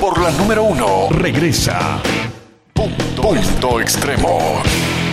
por la número 1. Regresa Punto Extremo.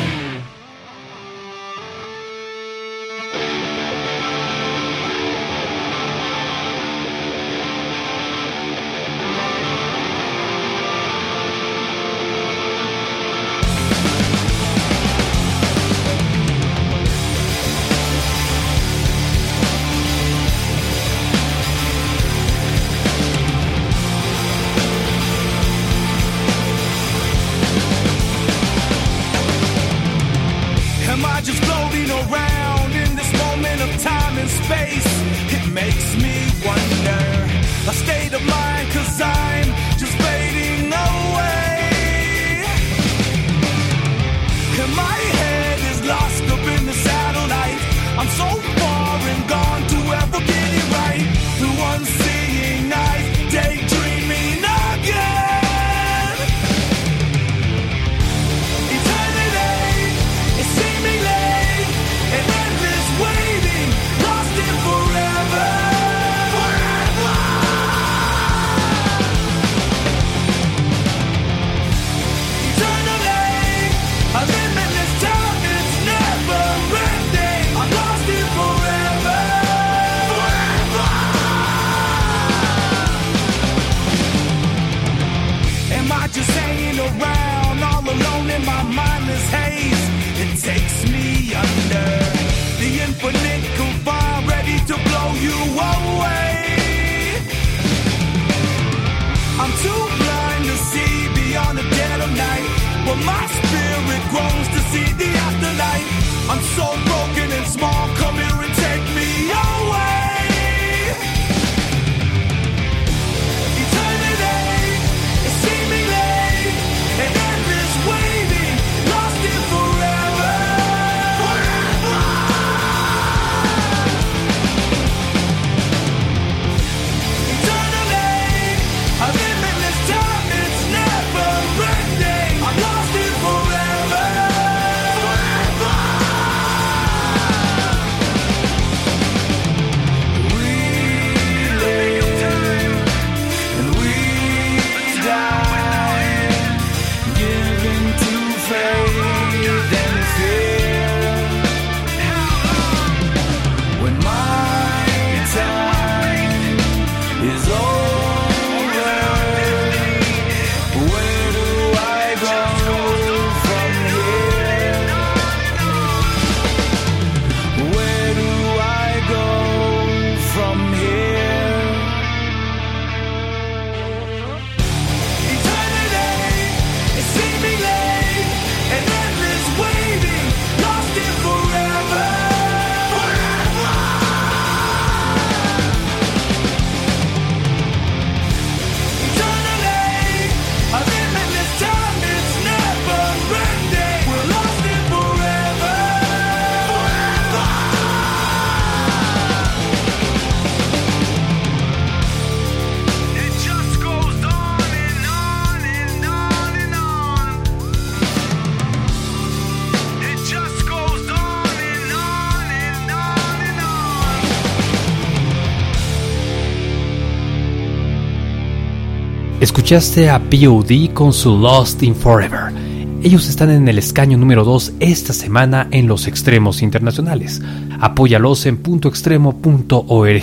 Escuchaste a POD con su Lost in Forever. Ellos están en el escaño número 2 esta semana en los extremos internacionales. Apóyalos en puntoextremo.org.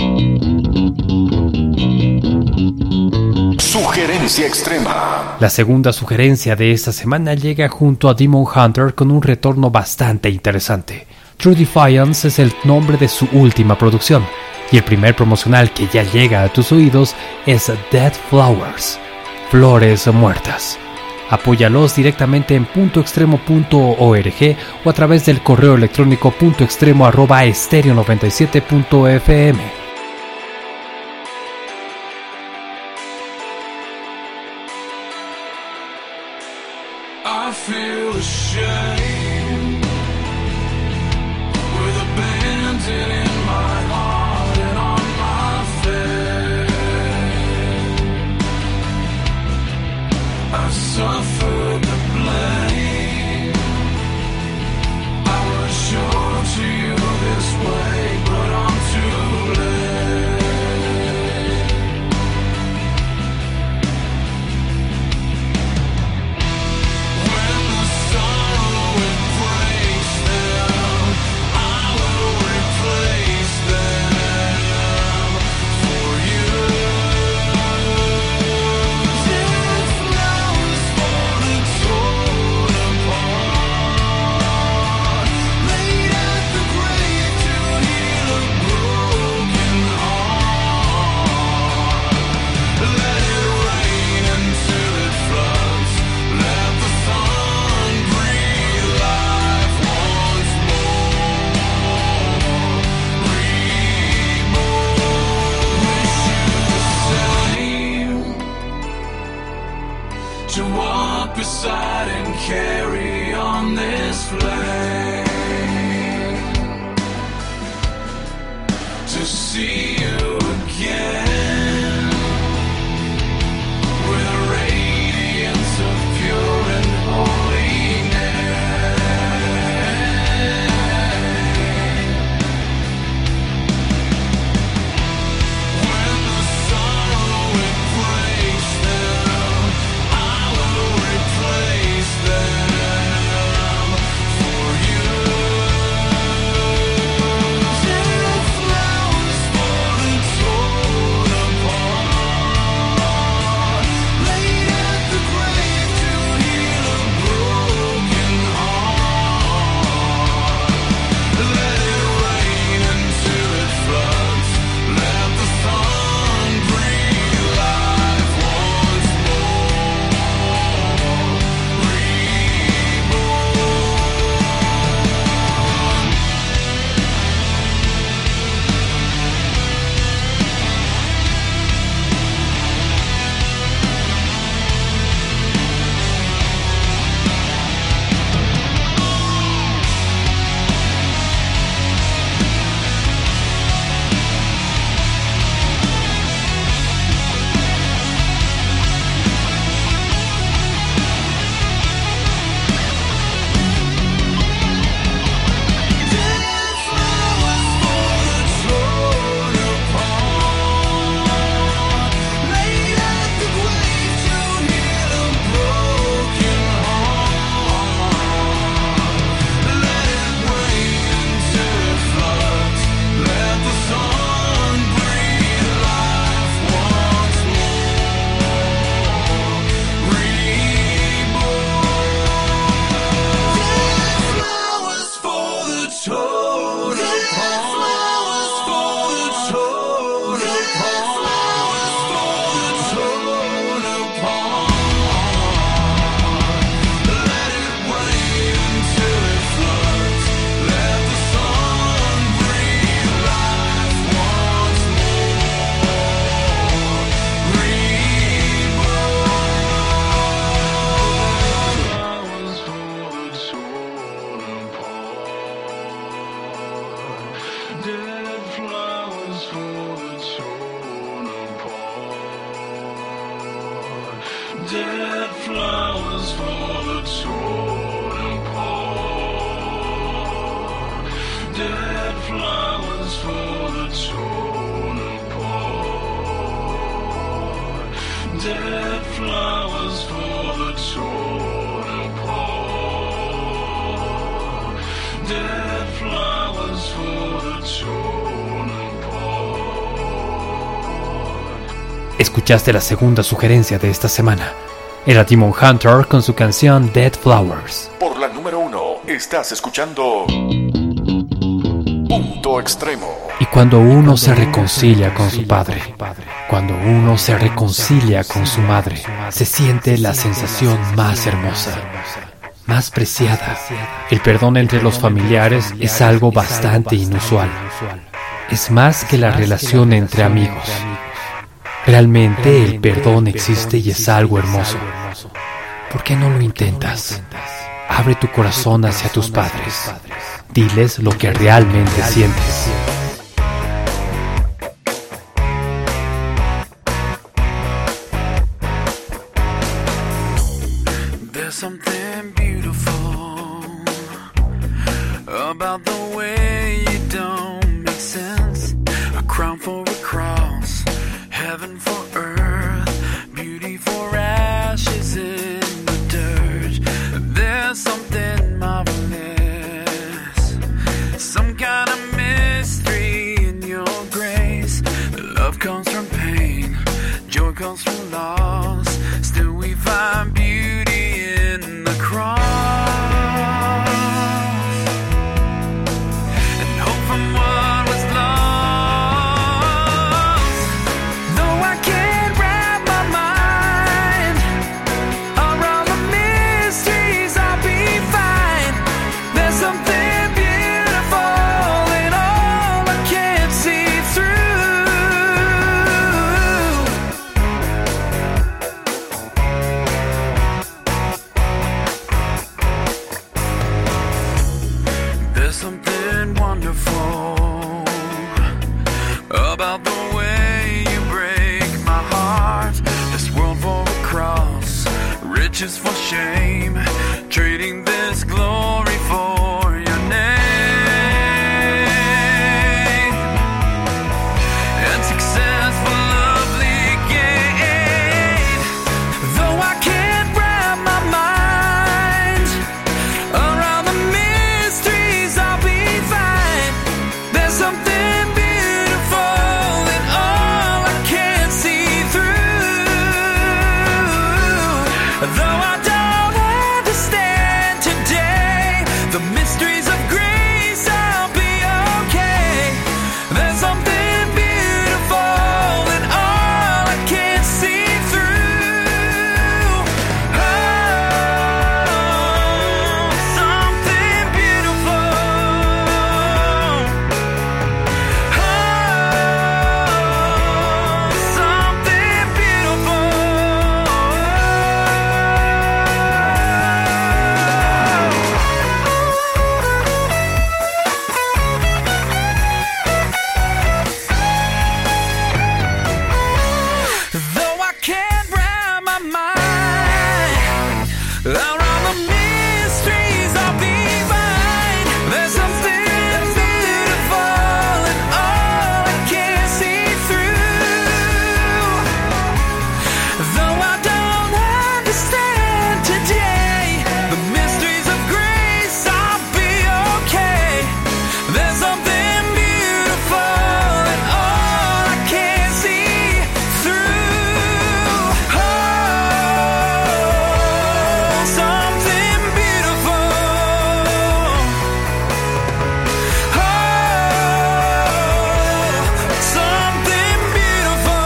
Sugerencia extrema. La segunda sugerencia de esta semana llega junto a Demon Hunter con un retorno bastante interesante. True Defiance es el nombre de su última producción, y el primer promocional que ya llega a tus oídos es Dead Flowers, Flores Muertas. Apóyalos directamente en puntoextremo.org o a través del correo electrónico puntoextremo@estereo97.fm. I feel ashamed with abandon in my heart and on my face. I suffered the blame. I was sure to you this way, but I'm too late. to walk beside and carry on this flame, to see you again with a radiance of pure and holiness. When the sorrow embrace them, I will replace them for you. Dead flowers falling torn apart, laid at the grave to heal a broken heart. Let it rain until it floods. Let the sun breathe life once more. Dead flowers for the torn apart. Dead flowers for the torn apart. Dead flowers for the torn apart. Dead flowers for the torn apart. Dead flowers for the torn apart. Escuchaste la segunda sugerencia de esta semana. Era Demon Hunter con su canción Dead Flowers. Por la número 1, estás escuchando Punto Extremo. Y cuando uno se reconcilia con su padre, cuando uno se reconcilia con su madre, se siente la sensación más hermosa, más preciada. El perdón entre los familiares es algo bastante inusual. Es más que la relación entre amigos. Realmente el perdón existe y es algo hermoso. ¿Por qué no lo intentas? Abre tu corazón hacia tus padres. Diles lo que realmente sientes. There's something beautiful about the way you don't make sense. A crown for a cross, heaven for earth, beauty for ashes in the dirt. There's something marvelous, some kind of mystery in your grace. The love comes from pain, joy comes from loss. Still we find beauty in the cross, and hope from what was lost. Though I can't wrap my mind around the mysteries, I'll be fine. There's something beautiful in all I can't see through. riches for shame, trading this glory for your name, and success for lovely gain. Though I can't wrap my mind around the mysteries, I'll be fine. There's something beautiful in all I can't see through. Though I don't understand today the mysteries of grace, I'll be okay. There's something beautiful in all I can't see through. Oh, something beautiful. Oh, something beautiful. Though I can't wrap my mind around the mysteries, I'll be fine. There's something beautiful in all I can't see through. Though I don't understand today the mysteries of grace, I'll be okay. There's something beautiful in all I can't see through. Oh, something beautiful. Oh, something beautiful.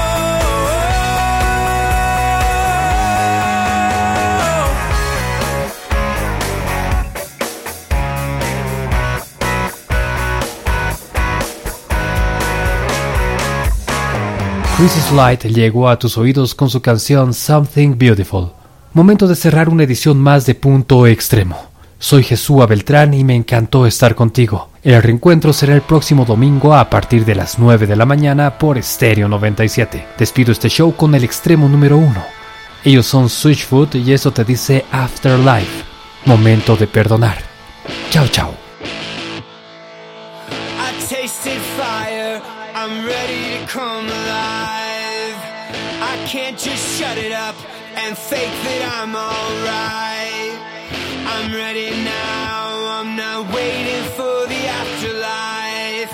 Chrissy Light llegó a tus oídos con su canción Something Beautiful. Momento de cerrar una edición más de Punto Extremo. Soy Jesúa Beltrán y me encantó estar contigo. El reencuentro será el próximo domingo a partir de las 9 de la mañana por Stereo 97. Despido este show con el extremo número 1. Ellos son Switchfoot y eso te dice Afterlife. Momento de perdonar. Chao, chao. I tasted fire, I'm ready to come alive. I can't just shut it up and fake that I'm alright. I'm ready now, I'm not waiting for the afterlife.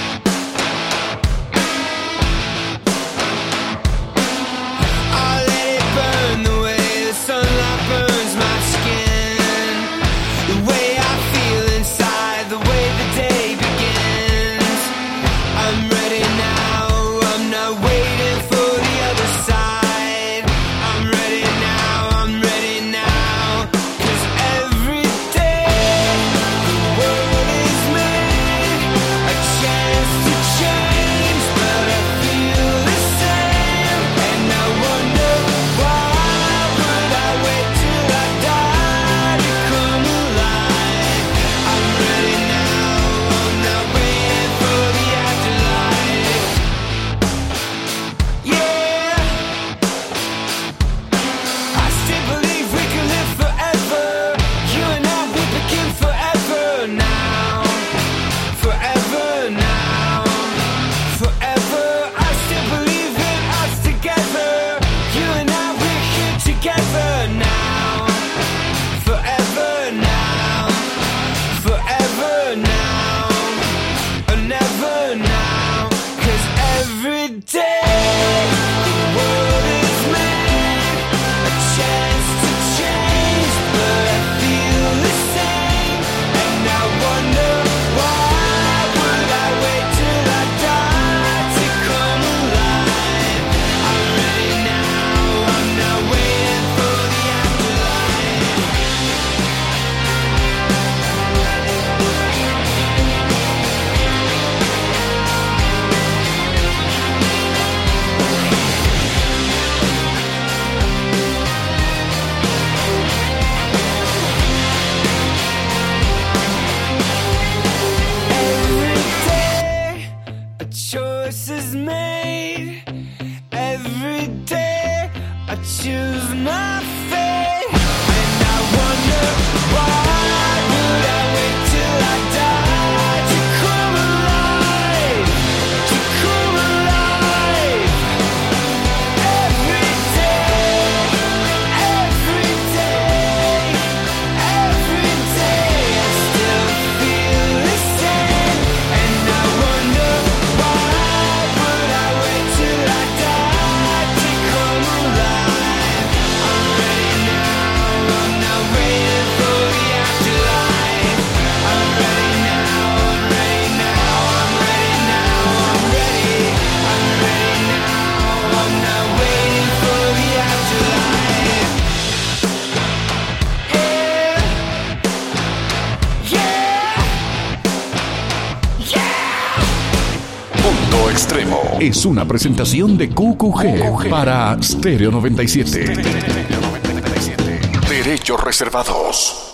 I'll let it burn the way the sunlight burns my skin. The way I feel inside, the way the day begins. I'm ready now, I'm not waiting for the other side. I'm ready now, I'm ready now. 'Cause every day the world is made a chance to change, but I feel the same. And I wonder why would I wait till I die to come alive? I'm ready now, I'm not waiting for the afterlife. Yeah, I still believe we can live forever. You and I, we begin forever now. Forever now. Forever, I still believe in us together. You and I, we're here together now. Forever now. Forever now. Or never now. 'Cause every day the world is made a chance to change, but I feel the same. And I wonder why would I wait till I die to come alive? I'm ready now, I'm not waiting for the afterlife. Every day a choice is made. Every day I choose my fate. es una presentación de QQG para Stereo 97. Derechos reservados.